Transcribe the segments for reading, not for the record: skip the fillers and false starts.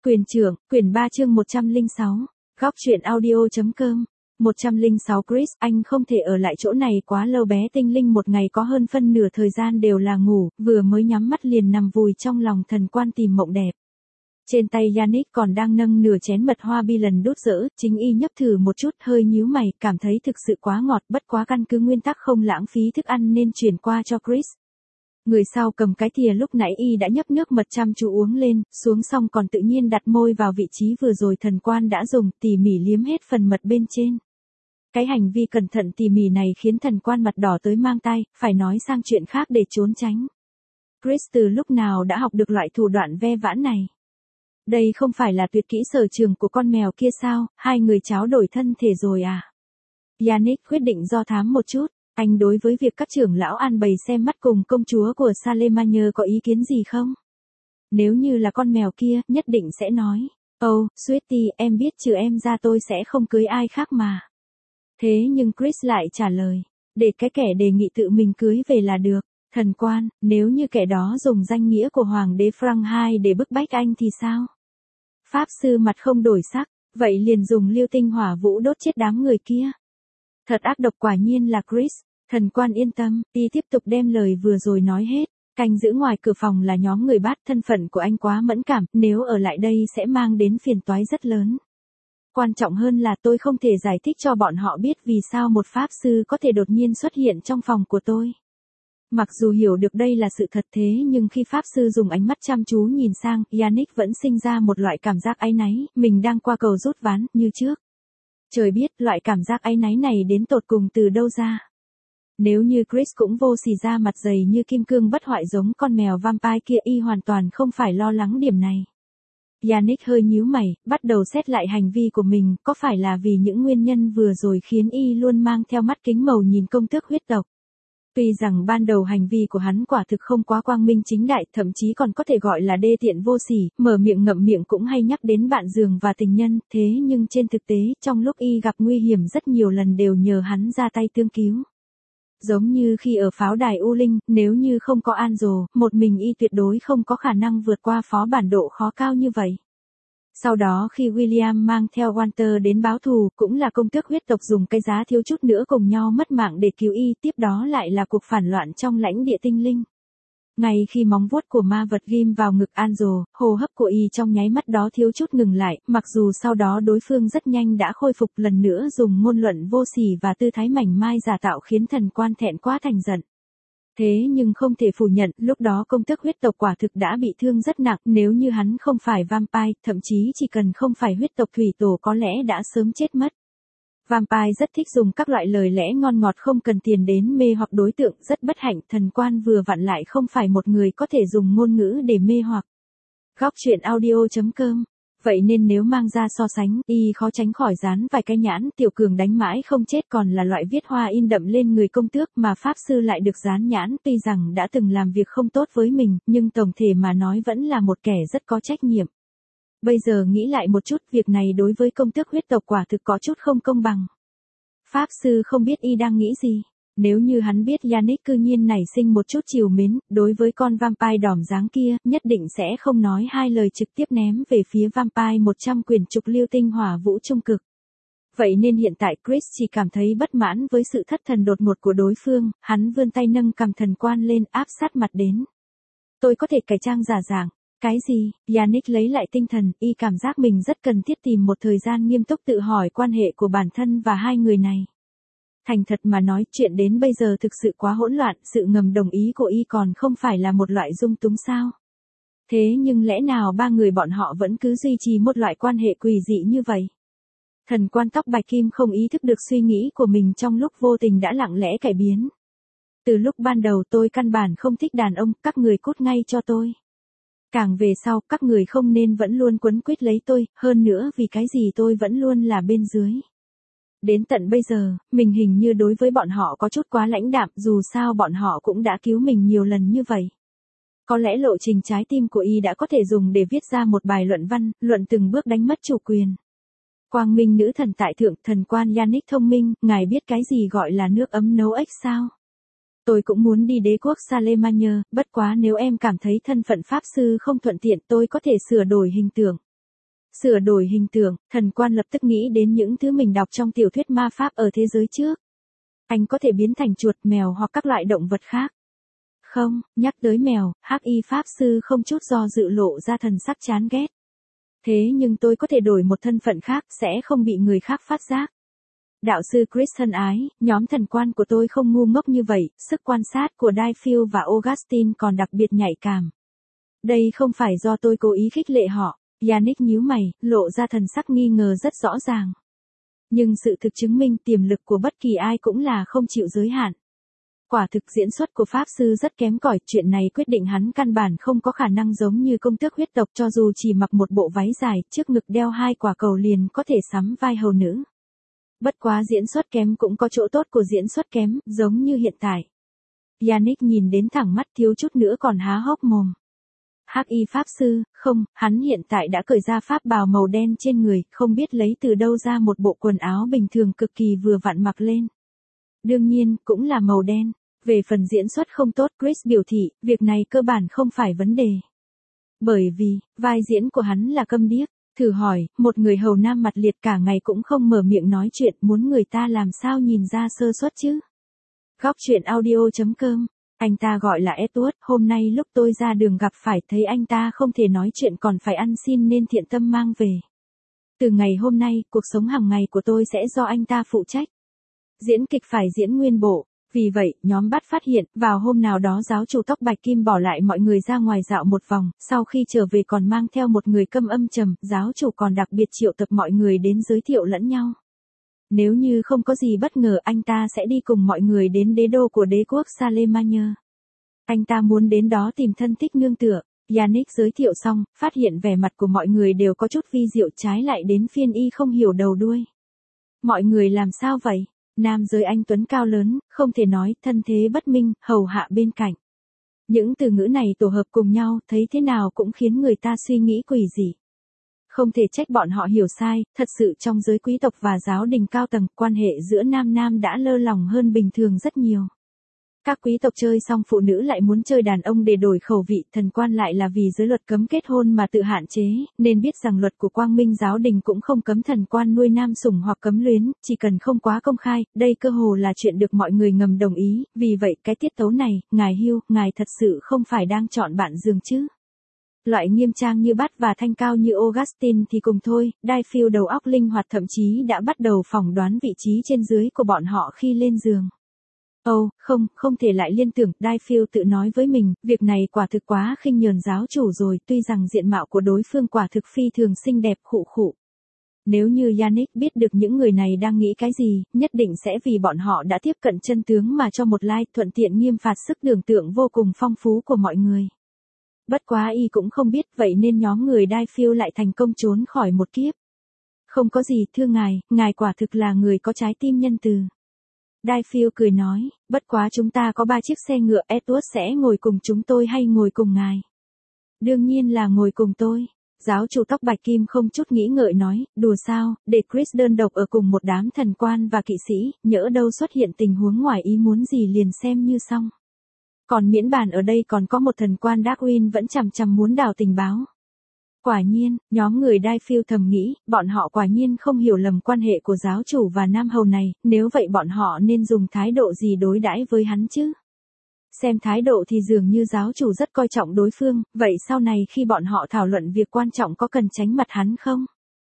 Quyền trưởng, quyển 3 chương 106. Góc truyện audio.com. 106 Chris, anh không thể ở lại chỗ này quá lâu. Bé tinh linh một ngày có hơn phân nửa thời gian đều là ngủ, vừa mới nhắm mắt liền nằm vùi trong lòng thần quan tìm mộng đẹp. Trên tay Yannick còn đang nâng nửa chén mật hoa bi lần đốt dỡ, chính y nhấp thử một chút, hơi nhíu mày, cảm thấy thực sự quá ngọt, bất quá căn cứ nguyên tắc không lãng phí thức ăn nên chuyển qua cho Chris. Người sau cầm cái thìa lúc nãy y đã nhấp nước mật chăm chú uống lên, xuống xong còn tự nhiên đặt môi vào vị trí vừa rồi thần quan đã dùng, tỉ mỉ liếm hết phần mật bên trên. Cái hành vi cẩn thận tỉ mỉ này khiến thần quan mặt đỏ tới mang tay, phải nói sang chuyện khác để trốn tránh. Chris từ lúc nào đã học được loại thủ đoạn ve vãn này? Đây không phải là tuyệt kỹ sở trường của con mèo kia sao, hai người tráo đổi thân thể rồi à? Yannick quyết định do thám một chút. Anh đối với việc các trưởng lão an bày xem mắt cùng công chúa của Salemagne có ý kiến gì không? Nếu như là con mèo kia, nhất định sẽ nói. Oh, Sweetie, em biết trừ em ra tôi sẽ không cưới ai khác mà. Thế nhưng Chris lại trả lời. Để cái kẻ đề nghị tự mình cưới về là được. Thần quan, nếu như kẻ đó dùng danh nghĩa của Hoàng đế Frank II để bức bách anh thì sao? Pháp sư mặt không đổi sắc, vậy liền dùng lưu tinh hỏa vũ đốt chết đám người kia. Thật ác độc, quả nhiên là Chris. Thần quan yên tâm, y tiếp tục đem lời vừa rồi nói hết. Canh giữ ngoài cửa phòng là nhóm người Bát, thân phận của anh quá mẫn cảm, nếu ở lại đây sẽ mang đến phiền toái rất lớn. Quan trọng hơn là tôi không thể giải thích cho bọn họ biết vì sao một pháp sư có thể đột nhiên xuất hiện trong phòng của tôi. Mặc dù hiểu được đây là sự thật thế nhưng khi pháp sư dùng ánh mắt chăm chú nhìn sang, Yannick vẫn sinh ra một loại cảm giác áy náy, mình đang qua cầu rút ván, như trước. Trời biết loại cảm giác áy náy này đến tột cùng từ đâu ra. Nếu như Chris cũng vô sỉ ra mặt dày như kim cương bất hoại giống con mèo vampire kia, y hoàn toàn không phải lo lắng điểm này. Yannick hơi nhíu mày, bắt đầu xét lại hành vi của mình, có phải là vì những nguyên nhân vừa rồi khiến y luôn mang theo mắt kính màu nhìn công tước huyết tộc. Tuy rằng ban đầu hành vi của hắn quả thực không quá quang minh chính đại, thậm chí còn có thể gọi là đê tiện vô sỉ, mở miệng ngậm miệng cũng hay nhắc đến bạn giường và tình nhân, thế nhưng trên thực tế, trong lúc y gặp nguy hiểm rất nhiều lần đều nhờ hắn ra tay tương cứu. Giống như khi ở pháo đài U Linh, nếu như không có Angel, một mình y tuyệt đối không có khả năng vượt qua phó bản độ khó cao như vậy. Sau đó khi William mang theo Walter đến báo thù, cũng là công tước huyết tộc dùng cái giá thiếu chút nữa cùng nhau mất mạng để cứu y, tiếp đó lại là cuộc phản loạn trong lãnh địa tinh linh. Ngay khi móng vuốt của ma vật ghim vào ngực Angel, hô hấp của y trong nháy mắt đó thiếu chút ngừng lại, mặc dù sau đó đối phương rất nhanh đã khôi phục, lần nữa dùng ngôn luận vô sỉ và tư thái mảnh mai giả tạo khiến thần quan thẹn quá thành giận. Thế nhưng không thể phủ nhận, lúc đó công tước huyết tộc quả thực đã bị thương rất nặng, nếu như hắn không phải vampire, thậm chí chỉ cần không phải huyết tộc thủy tổ có lẽ đã sớm chết mất. Vampire rất thích dùng các loại lời lẽ ngon ngọt không cần tiền đến mê hoặc đối tượng, rất bất hạnh, thần quan vừa vặn lại không phải một người có thể dùng ngôn ngữ để mê hoặc. Góc truyện audio.com. Vậy nên nếu mang ra so sánh, y khó tránh khỏi dán vài cái nhãn, tiểu cường đánh mãi không chết còn là loại viết hoa in đậm lên người công tước, mà pháp sư lại được dán nhãn, tuy rằng đã từng làm việc không tốt với mình, nhưng tổng thể mà nói vẫn là một kẻ rất có trách nhiệm. Bây giờ nghĩ lại một chút, việc này đối với công tước huyết tộc quả thực có chút không công bằng. Pháp sư không biết y đang nghĩ gì. Nếu như hắn biết Yannick cư nhiên nảy sinh một chút trìu mến, đối với con vampire đỏm dáng kia, nhất định sẽ không nói hai lời trực tiếp ném về phía vampire 100 quyển trục lưu tinh hỏa vũ trung cực. Vậy nên hiện tại Chris chỉ cảm thấy bất mãn với sự thất thần đột ngột của đối phương, hắn vươn tay nâng cằm thần quan lên áp sát mặt đến. Tôi có thể cải trang giả dạng. Cái gì? Yannick lấy lại tinh thần, y cảm giác mình rất cần thiết tìm một thời gian nghiêm túc tự hỏi quan hệ của bản thân và hai người này. Thành thật mà nói, chuyện đến bây giờ thực sự quá hỗn loạn, sự ngầm đồng ý của y còn không phải là một loại dung túng sao? Thế nhưng lẽ nào ba người bọn họ vẫn cứ duy trì một loại quan hệ quỷ dị như vậy? Thần quan tóc bạch kim không ý thức được suy nghĩ của mình trong lúc vô tình đã lặng lẽ cải biến. Từ lúc ban đầu tôi căn bản không thích đàn ông, các người cút ngay cho tôi. Càng về sau, các người không nên vẫn luôn quấn quýt lấy tôi, hơn nữa vì cái gì tôi vẫn luôn là bên dưới. Đến tận bây giờ, mình hình như đối với bọn họ có chút quá lãnh đạm, dù sao bọn họ cũng đã cứu mình nhiều lần như vậy. Có lẽ lộ trình trái tim của y đã có thể dùng để viết ra một bài luận văn, luận từng bước đánh mất chủ quyền. Quang minh nữ thần tại thượng, thần quan Yannick thông minh, ngài biết cái gì gọi là nước ấm nấu ếch sao? Tôi cũng muốn đi đế quốc Salemagne, bất quá nếu em cảm thấy thân phận pháp sư không thuận tiện tôi có thể sửa đổi hình tượng. Sửa đổi hình tượng, thần quan lập tức nghĩ đến những thứ mình đọc trong tiểu thuyết ma pháp ở thế giới trước. Anh có thể biến thành chuột, mèo hoặc các loại động vật khác. Không, nhắc tới mèo, hắc y pháp sư không chút do dự lộ ra thần sắc chán ghét. Thế nhưng tôi có thể đổi một thân phận khác, sẽ không bị người khác phát giác. Đạo sư Chris thân ái, nhóm thần quan của tôi không ngu ngốc như vậy, sức quan sát của Dayfield và Augustine còn đặc biệt nhạy cảm. Đây không phải do tôi cố ý khích lệ họ, Yannick nhíu mày, lộ ra thần sắc nghi ngờ rất rõ ràng. Nhưng sự thực chứng minh tiềm lực của bất kỳ ai cũng là không chịu giới hạn. Quả thực diễn xuất của Pháp Sư rất kém cỏi, chuyện này quyết định hắn căn bản không có khả năng giống như công tước huyết tộc cho dù chỉ mặc một bộ váy dài, trước ngực đeo 2 quả cầu liền có thể sắm vai hầu nữ. Bất quá diễn xuất kém cũng có chỗ tốt của diễn xuất kém, giống như hiện tại. Yannick nhìn đến thẳng mắt thiếu chút nữa còn há hốc mồm. Hắc y Pháp Sư, không, hắn hiện tại đã cởi ra pháp bào màu đen trên người, không biết lấy từ đâu ra một bộ quần áo bình thường cực kỳ vừa vặn mặc lên. Đương nhiên, cũng là màu đen. Về phần diễn xuất không tốt, Chris biểu thị, việc này cơ bản không phải vấn đề. Bởi vì, vai diễn của hắn là câm điếc. Thử hỏi, một người hầu nam mặt liệt cả ngày cũng không mở miệng nói chuyện, muốn người ta làm sao nhìn ra sơ suất chứ? Góc truyện audio.com. Anh ta gọi là Edward, hôm nay lúc tôi ra đường gặp phải thấy anh ta không thể nói chuyện còn phải ăn xin nên thiện tâm mang về. Từ ngày hôm nay, cuộc sống hàng ngày của tôi sẽ do anh ta phụ trách. Diễn kịch phải diễn nguyên bộ. Vì vậy, nhóm bắt phát hiện, vào hôm nào đó giáo chủ tóc bạch kim bỏ lại mọi người ra ngoài dạo một vòng, sau khi trở về còn mang theo một người câm âm trầm, giáo chủ còn đặc biệt triệu tập mọi người đến giới thiệu lẫn nhau. Nếu như không có gì bất ngờ anh ta sẽ đi cùng mọi người đến đế đô của đế quốc Salemagne. Anh ta muốn đến đó tìm thân thích nương tựa. Yannick giới thiệu xong, phát hiện vẻ mặt của mọi người đều có chút vi diệu, trái lại đến phiên y không hiểu đầu đuôi. Mọi người làm sao vậy? Nam giới anh tuấn cao lớn, không thể nói, thân thế bất minh, hầu hạ bên cạnh. Những từ ngữ này tổ hợp cùng nhau, thấy thế nào cũng khiến người ta suy nghĩ quỷ dị. Không thể trách bọn họ hiểu sai, thật sự trong giới quý tộc và giáo đình cao tầng, quan hệ giữa nam đã lơ lỏng hơn bình thường rất nhiều. Các quý tộc chơi xong phụ nữ lại muốn chơi đàn ông để đổi khẩu vị, thần quan lại là vì giới luật cấm kết hôn mà tự hạn chế, nên biết rằng luật của Quang Minh giáo đình cũng không cấm thần quan nuôi nam sủng hoặc cấm luyến, chỉ cần không quá công khai, đây cơ hồ là chuyện được mọi người ngầm đồng ý, vì vậy cái tiết tấu này, ngài Hugh, ngài thật sự không phải đang chọn bạn giường chứ. Loại nghiêm trang như Bắt và thanh cao như Augustine thì cùng thôi, Dayfield đầu óc linh hoạt thậm chí đã bắt đầu phỏng đoán vị trí trên dưới của bọn họ khi lên giường. Không thể lại liên tưởng, Dayfield tự nói với mình, việc này quả thực quá khinh nhờn giáo chủ rồi, tuy rằng diện mạo của đối phương quả thực phi thường xinh đẹp khụ khụ. Nếu như Yannick biết được những người này đang nghĩ cái gì, nhất định sẽ vì bọn họ đã tiếp cận chân tướng mà cho một like, thuận tiện nghiêm phạt sức tưởng tượng vô cùng phong phú của mọi người. Bất quá y cũng không biết, vậy nên nhóm người Dayfield lại thành công trốn khỏi một kiếp. Không có gì, thưa ngài quả thực là người có trái tim nhân từ. Dayfield cười nói, bất quá chúng ta có 3 chiếc xe ngựa, Edward sẽ ngồi cùng chúng tôi hay ngồi cùng ngài? Đương nhiên là ngồi cùng tôi. Giáo chủ tóc bạch kim không chút nghĩ ngợi nói, đùa sao, để Chris đơn độc ở cùng một đám thần quan và kỵ sĩ, nhỡ đâu xuất hiện tình huống ngoài ý muốn gì liền xem như xong. Còn miễn bàn ở đây còn có một thần quan Darwin vẫn chằm muốn đào tình báo. Quả nhiên, nhóm người Dayfield thầm nghĩ, bọn họ quả nhiên không hiểu lầm quan hệ của giáo chủ và nam hầu này, nếu vậy bọn họ nên dùng thái độ gì đối đãi với hắn chứ? Xem thái độ thì dường như giáo chủ rất coi trọng đối phương, vậy sau này khi bọn họ thảo luận việc quan trọng có cần tránh mặt hắn không?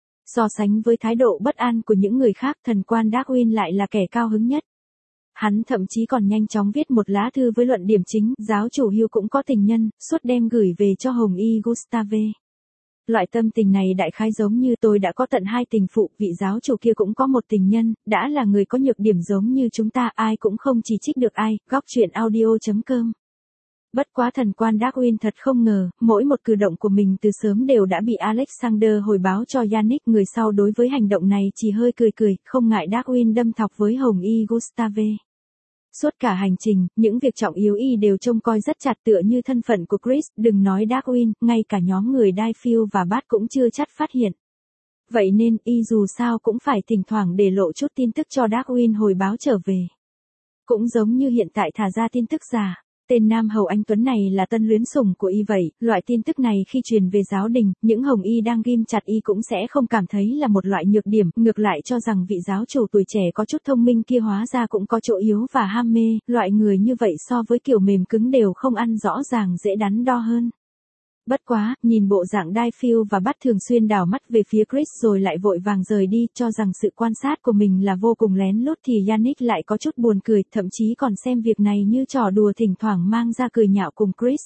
So sánh với thái độ bất an của những người khác, thần quan Darwin lại là kẻ cao hứng nhất. Hắn thậm chí còn nhanh chóng viết một lá thư với luận điểm chính, giáo chủ Hugh cũng có tình nhân, suốt đem gửi về cho Hồng Y Gustave. Loại tâm tình này đại khái giống như tôi đã có tận 2 tình phụ, vị giáo chủ kia cũng có một tình nhân, đã là người có nhược điểm giống như chúng ta, ai cũng không chỉ trích được ai, góc truyện audio.com. Bất quá thần quan Darwin thật không ngờ, mỗi một cử động của mình từ sớm đều đã bị Alexander hồi báo cho Yannick, người sau đối với hành động này chỉ hơi cười, không ngại Darwin đâm thọc với Hồng Y Gustave. Suốt cả hành trình, những việc trọng yếu y đều trông coi rất chặt tựa như thân phận của Chris, đừng nói Darwin, ngay cả nhóm người Dayfield và Bat cũng chưa chắc phát hiện. Vậy nên, y dù sao cũng phải thỉnh thoảng để lộ chút tin tức cho Darwin hồi báo trở về. Cũng giống như hiện tại thả ra tin tức giả. Tên Nam Hầu anh Tuấn này là tân luyến sủng của y vậy, loại tin tức này khi truyền về giáo đình, những hồng y đang ghim chặt y cũng sẽ không cảm thấy là một loại nhược điểm, ngược lại cho rằng vị giáo chủ tuổi trẻ có chút thông minh kia hóa ra cũng có chỗ yếu và ham mê, loại người như vậy so với kiểu mềm cứng đều không ăn rõ ràng dễ đắn đo hơn. Bất quá, nhìn bộ dạng Daifield và bắt thường xuyên đảo mắt về phía Chris rồi lại vội vàng rời đi, cho rằng sự quan sát của mình là vô cùng lén lút thì Yannick lại có chút buồn cười, thậm chí còn xem việc này như trò đùa thỉnh thoảng mang ra cười nhạo cùng Chris.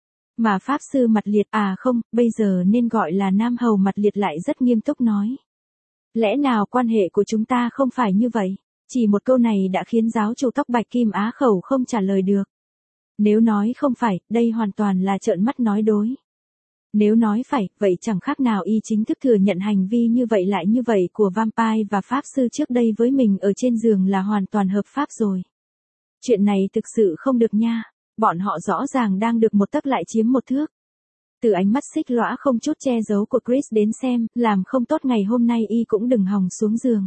Mà Pháp Sư Mặt Liệt, à không, bây giờ nên gọi là Nam Hầu Mặt Liệt lại rất nghiêm túc nói. Lẽ nào quan hệ của chúng ta không phải như vậy? Chỉ một câu này đã khiến giáo chủ tóc bạch kim á khẩu không trả lời được. Nếu nói không phải, đây hoàn toàn là trợn mắt nói dối. Nếu nói phải, vậy chẳng khác nào y chính thức thừa nhận hành vi như vậy của Vampire và Pháp Sư trước đây với mình ở trên giường là hoàn toàn hợp pháp rồi. Chuyện này thực sự không được nha, bọn họ rõ ràng đang được một tấc lại chiếm một thước. Từ ánh mắt xích lõa không chút che giấu của Chris đến xem, làm không tốt ngày hôm nay y cũng đừng hòng xuống giường.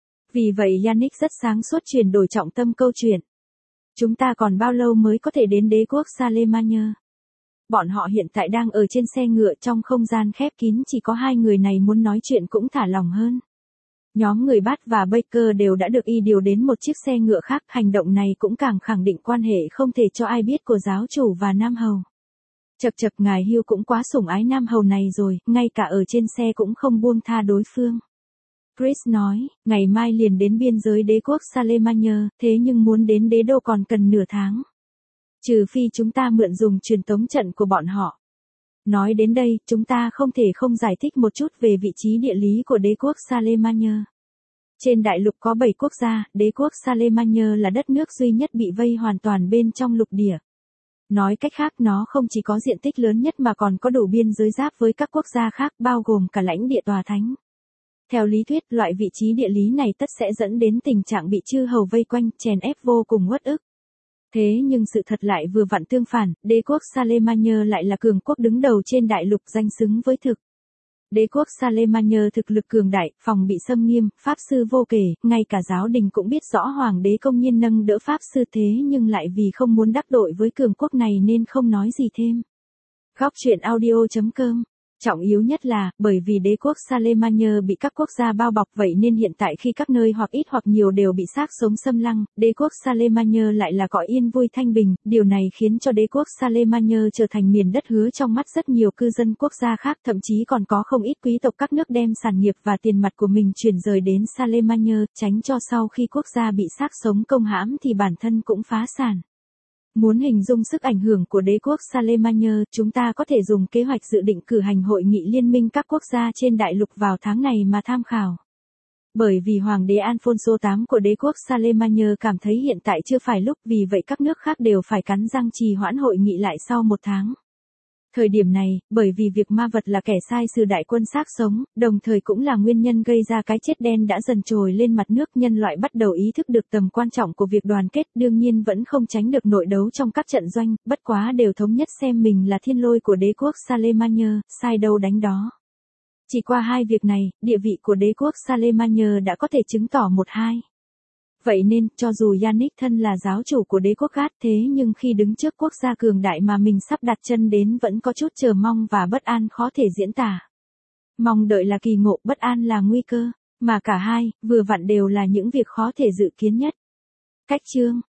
Vì vậy Yannick rất sáng suốt chuyển đổi trọng tâm câu chuyện. Chúng ta còn bao lâu mới có thể đến đế quốc Salemania? Bọn họ hiện tại đang ở trên xe ngựa trong không gian khép kín, chỉ có hai người này muốn nói chuyện cũng thả lỏng hơn. Nhóm người Bat và Baker đều đã được y điều đến một chiếc xe ngựa khác, hành động này cũng càng khẳng định quan hệ không thể cho ai biết của giáo chủ và Nam Hầu. Chậc chậc, ngài Hugh cũng quá sủng ái Nam Hầu này rồi, ngay cả ở trên xe cũng không buông tha đối phương. Chris nói, ngày mai liền đến biên giới đế quốc Salemania, thế nhưng muốn đến đế đô còn cần nửa tháng. Trừ phi chúng ta mượn dùng truyền tống trận của bọn họ. Nói đến đây, chúng ta không thể không giải thích một chút về vị trí địa lý của đế quốc Salemania. Trên đại lục có 7 quốc gia, đế quốc Salemania là đất nước duy nhất bị vây hoàn toàn bên trong lục địa. Nói cách khác, nó không chỉ có diện tích lớn nhất mà còn có đủ biên giới giáp với các quốc gia khác, bao gồm cả lãnh địa tòa thánh. Theo lý thuyết, loại vị trí địa lý này tất sẽ dẫn đến tình trạng bị chư hầu vây quanh, chèn ép vô cùng uất ức. Thế nhưng sự thật lại vừa vặn tương phản, đế quốc Salemania lại là cường quốc đứng đầu trên đại lục, danh xứng với thực. Đế quốc Salemania thực lực cường đại, phòng bị xâm nghiêm, pháp sư vô kể, ngay cả giáo đình cũng biết rõ hoàng đế công nhiên nâng đỡ pháp sư, thế nhưng lại vì không muốn đắc tội với cường quốc này nên không nói gì thêm. Góc truyện audio.com. Trọng yếu nhất là, bởi vì đế quốc Salemania bị các quốc gia bao bọc, vậy nên hiện tại khi các nơi hoặc ít hoặc nhiều đều bị xác sống xâm lăng, đế quốc Salemania lại là cõi yên vui thanh bình, điều này khiến cho đế quốc Salemania trở thành miền đất hứa trong mắt rất nhiều cư dân quốc gia khác, thậm chí còn có không ít quý tộc các nước đem sản nghiệp và tiền mặt của mình chuyển rời đến Salemania, tránh cho sau khi quốc gia bị xác sống công hãm thì bản thân cũng phá sản. Muốn hình dung sức ảnh hưởng của đế quốc Salemania, chúng ta có thể dùng kế hoạch dự định cử hành hội nghị liên minh các quốc gia trên đại lục vào tháng này mà tham khảo. Bởi vì Hoàng đế Alfonso VIII của đế quốc Salemania cảm thấy hiện tại chưa phải lúc, vì vậy các nước khác đều phải cắn răng trì hoãn hội nghị lại sau 1 tháng. Thời điểm này, bởi vì việc ma vật là kẻ sai sử đại quân xác sống, đồng thời cũng là nguyên nhân gây ra cái chết đen đã dần trồi lên mặt nước, nhân loại bắt đầu ý thức được tầm quan trọng của việc đoàn kết, đương nhiên vẫn không tránh được nội đấu trong các trận doanh, bất quá đều thống nhất xem mình là thiên lôi của đế quốc Salemania, sai đâu đánh đó. Chỉ qua 2 việc này, địa vị của đế quốc Salemania đã có thể chứng tỏ 1-2. Vậy nên, cho dù Yannick thân là giáo chủ của đế quốc Gát, thế nhưng khi đứng trước quốc gia cường đại mà mình sắp đặt chân đến vẫn có chút chờ mong và bất an khó thể diễn tả. Mong đợi là kỳ ngộ, bất an là nguy cơ, mà cả hai, vừa vặn đều là những việc khó thể dự kiến nhất. Cách chương